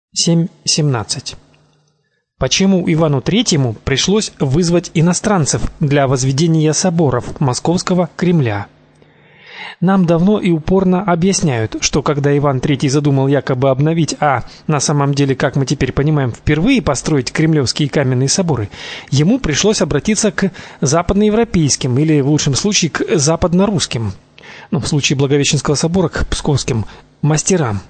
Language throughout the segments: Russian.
7.17. Почему Ивану III пришлось вызвать иностранцев для возведения соборов Московского Кремля? Нам давно и упорно объясняют, что когда Иван III задумал якобы обновить, а на самом деле, как мы теперь понимаем, впервые построить кремлевские каменные соборы, ему пришлось обратиться к западноевропейским или в лучшем случае к западнорусским, в случае Благовещенского собора к псковским мастерам.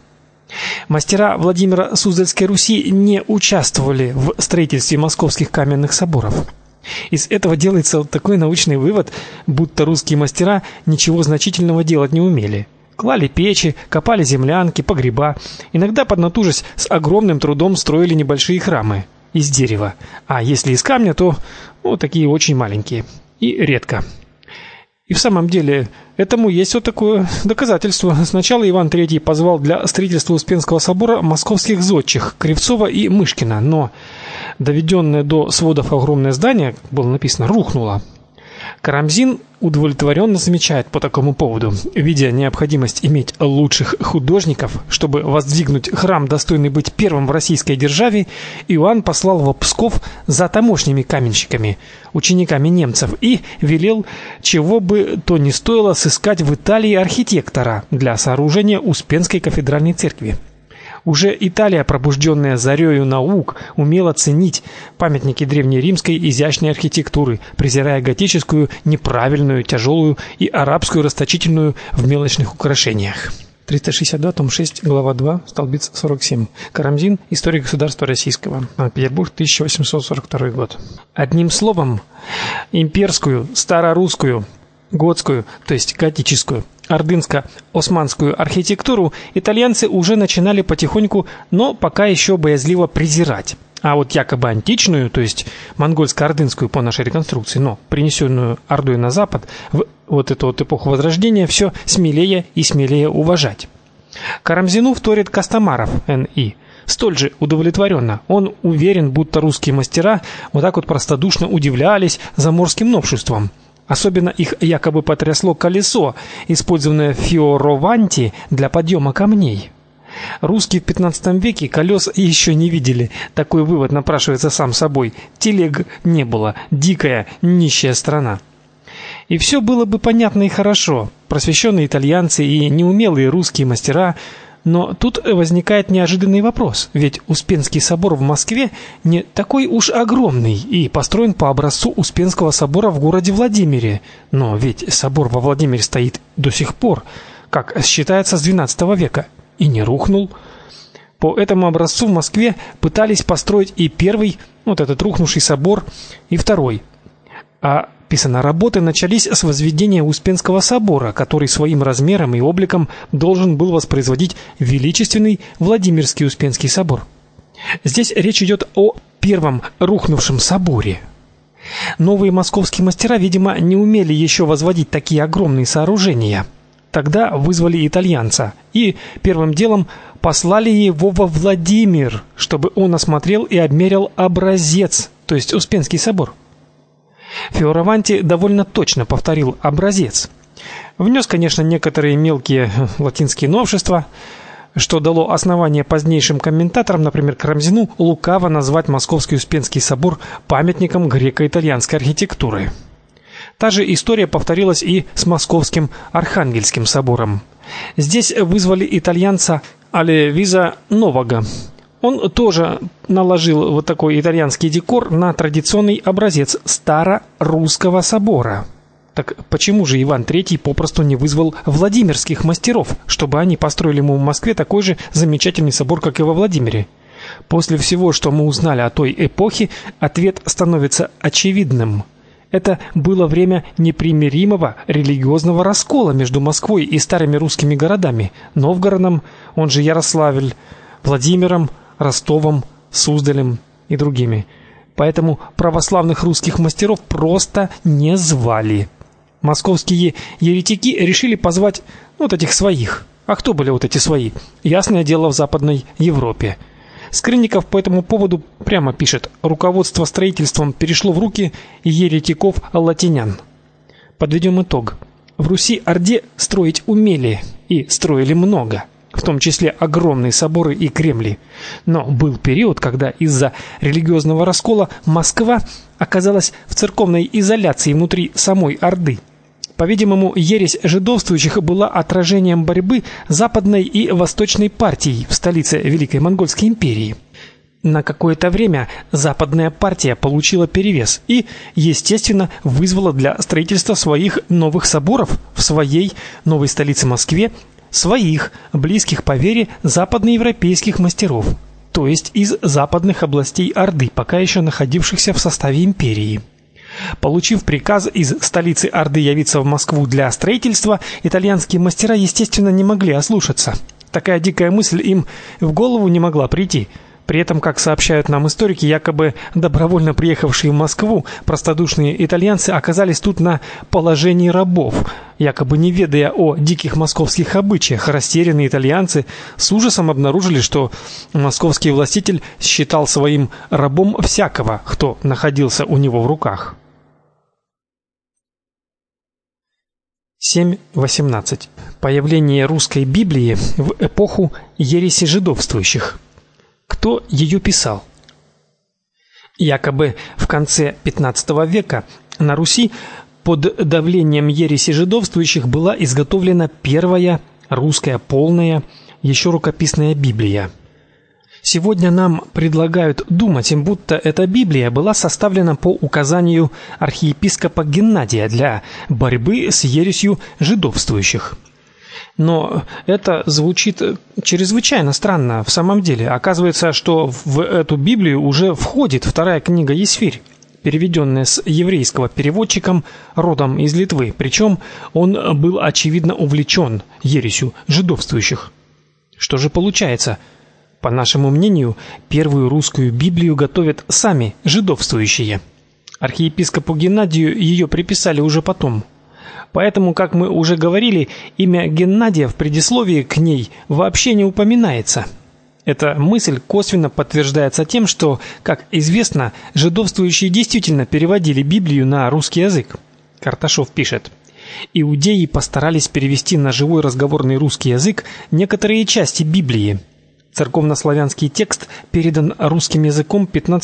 Мастера Владимира Суздальской Руси не участвовали в строительстве московских каменных соборов. Из этого делается такой научный вывод, будто русские мастера ничего значительного делать не умели. Клали печи, копали землянки, погреба, иногда поднатужась с огромным трудом строили небольшие храмы из дерева, а если из камня, то такие очень маленькие и редко. И в самом деле, этому есть такое доказательство. Сначала Иван III позвал для строительства Успенского собора московских зодчих Кривцова и Мышкина, но доведенное до сводов огромное здание, как было написано, рухнуло. Карамзин удовлетворенно замечает по такому поводу: видя необходимость иметь лучших художников, чтобы воздвигнуть храм, достойный быть первым в российской державе, Иоанн послал в Псков за тамошними каменщиками, учениками немцев, и велел, чего бы то ни стоило, сыскать в Италии архитектора для сооружения Успенской кафедральной церкви. Уже Италия, пробужденная зарею наук, умела ценить памятники древнеримской изящной архитектуры, презирая готическую, неправильную, тяжелую и арабскую расточительную в мелочных украшениях. 362, том 6, глава 2, столбец 47. Карамзин. История государства российского. Петербург, 1842 год. Одним словом, имперскую, старорусскую, готскую, то есть готическую, ордынско-османскую архитектуру итальянцы уже начинали потихоньку, но пока еще боязливо презирать. А вот якобы античную, то есть монгольско-ордынскую по нашей реконструкции, но принесенную Ордой на запад, в эту эпоху Возрождения, все смелее и смелее уважать. Карамзину вторит Костомаров Н.И. столь же удовлетворенно. Он уверен, будто русские мастера простодушно удивлялись заморским новшествам. Особенно их якобы потрясло колесо, использованное в Фиораванти для подъема камней. Русские в 15 веке колес еще не видели. Такой вывод напрашивается сам собой. Телег не было. Дикая, нищая страна. И все было бы понятно и хорошо. Просвещенные итальянцы и неумелые русские мастера. Но тут возникает неожиданный вопрос, ведь Успенский собор в Москве не такой уж огромный и построен по образцу Успенского собора в городе Владимире. Но ведь собор во Владимире стоит до сих пор, как считается, с XII века, и не рухнул. По этому образцу в Москве пытались построить и первый, этот рухнувший собор, и второй. Писано, работы начались с возведения Успенского собора, который своим размером и обликом должен был воспроизводить величественный Владимирский Успенский собор. Здесь речь идет о первом рухнувшем соборе. Новые московские мастера, видимо, не умели еще возводить такие огромные сооружения. Тогда вызвали итальянца и первым делом послали его во Владимир, чтобы он осмотрел и обмерил образец, то есть Успенский собор. Фиораванти довольно точно повторил образец. Внес, конечно, некоторые мелкие латинские новшества, что дало основание позднейшим комментаторам, например, Карамзину, лукаво назвать Московский Успенский собор памятником греко-итальянской архитектуры. Та же история повторилась и с Московским Архангельским собором. Здесь вызвали итальянца Алевиза Нового. Он тоже наложил такой итальянский декор на традиционный образец старорусского собора. Так почему же Иван III попросту не вызвал владимирских мастеров, чтобы они построили ему в Москве такой же замечательный собор, как и во Владимире? После всего, что мы узнали о той эпохе, ответ становится очевидным. Это было время непримиримого религиозного раскола между Москвой и старыми русскими городами: Новгородом, он же Ярославль, Владимиром, Ростовом, Суздалем и другими. Поэтому православных русских мастеров просто не звали. Московские еретики решили позвать этих своих. А кто были эти свои? Ясное дело, в Западной Европе. Скрынников по этому поводу прямо пишет: руководство строительством перешло в руки еретиков-латинян. Подведем итог. В Руси-Орде строить умели и строили много. в том числе огромные соборы и Кремли. Но был период, когда из-за религиозного раскола Москва оказалась в церковной изоляции внутри самой Орды. По-видимому, ересь жидовствующих была отражением борьбы западной и восточной партий в столице Великой Монгольской империи. На какое-то время западная партия получила перевес и, естественно, вызвала для строительства своих новых соборов в своей новой столице Москве своих, близких по вере западноевропейских мастеров, то есть из западных областей Орды, пока еще находившихся в составе империи. Получив приказ из столицы Орды явиться в Москву для строительства, итальянские мастера, естественно, не могли ослушаться. Такая дикая мысль им в голову не могла прийти. При этом, как сообщают нам историки, якобы добровольно приехавшие в Москву простодушные итальянцы оказались тут на положении рабов, якобы не ведая о диких московских обычаях. Растерянные итальянцы с ужасом обнаружили, что московский властитель считал своим рабом всякого, кто находился у него в руках. 7.18. Появление русской Библии в эпоху ереси жидовствующих. Кто ее писал? Якобы в конце XV века на Руси под давлением ереси жидовствующих была изготовлена первая русская полная, еще рукописная Библия. Сегодня нам предлагают думать, будто эта Библия была составлена по указанию архиепископа Геннадия для борьбы с ересью жидовствующих. Но это звучит чрезвычайно странно. В самом деле, оказывается, что в эту Библию уже входит вторая книга Есфирь, переведенная с еврейского переводчиком родом из Литвы, причем он был очевидно увлечен ересью жидовствующих. Что же получается? По нашему мнению, первую русскую Библию готовят сами жидовствующие. Архиепископу Геннадию ее приписали уже потом. Поэтому, как мы уже говорили, имя Геннадия в предисловии к ней вообще не упоминается. Эта мысль косвенно подтверждается тем, что, как известно, жидовствующие действительно переводили Библию на русский язык. Карташов пишет: «Иудеи постарались перевести на живой разговорный русский язык некоторые части Библии. Церковнославянский текст передан русским языком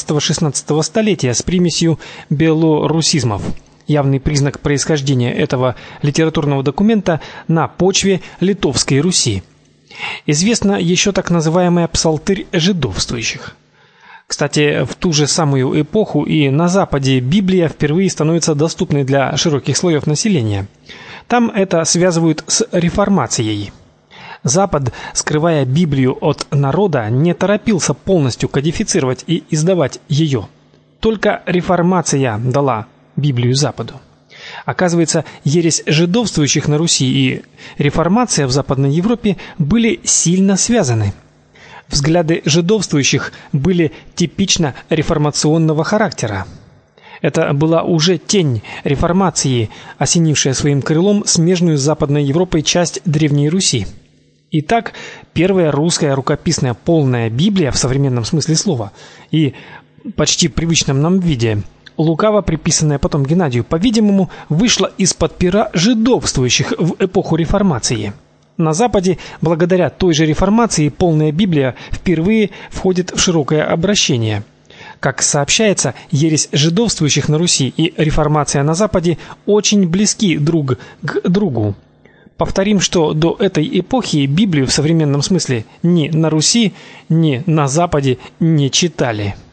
15-16 столетия с примесью белорусизмов. Явный признак происхождения этого литературного документа на почве Литовской Руси. Известна еще так называемая псалтырь жидовствующих». Кстати, в ту же самую эпоху и на Западе Библия впервые становится доступной для широких слоев населения. Там это связывают с реформацией. Запад, скрывая Библию от народа, не торопился полностью кодифицировать и издавать ее. Только реформация дала Библию Западу. Оказывается, ересь жидовствующих на Руси и реформация в Западной Европе были сильно связаны. Взгляды жидовствующих были типично реформационного характера. Это была уже тень реформации, осенившая своим крылом смежную с Западной Европой часть Древней Руси. Итак, первая русская рукописная полная Библия в современном смысле слова и почти привычном нам виде, лукаво приписанная потом Геннадию, по-видимому, вышла из-под пера жидовствующих в эпоху реформации. На Западе, благодаря той же реформации, полная Библия впервые входит в широкое обращение. Как сообщается, ересь жидовствующих на Руси и реформация на Западе очень близки друг к другу. Повторим, что до этой эпохи Библию в современном смысле ни на Руси, ни на Западе не читали.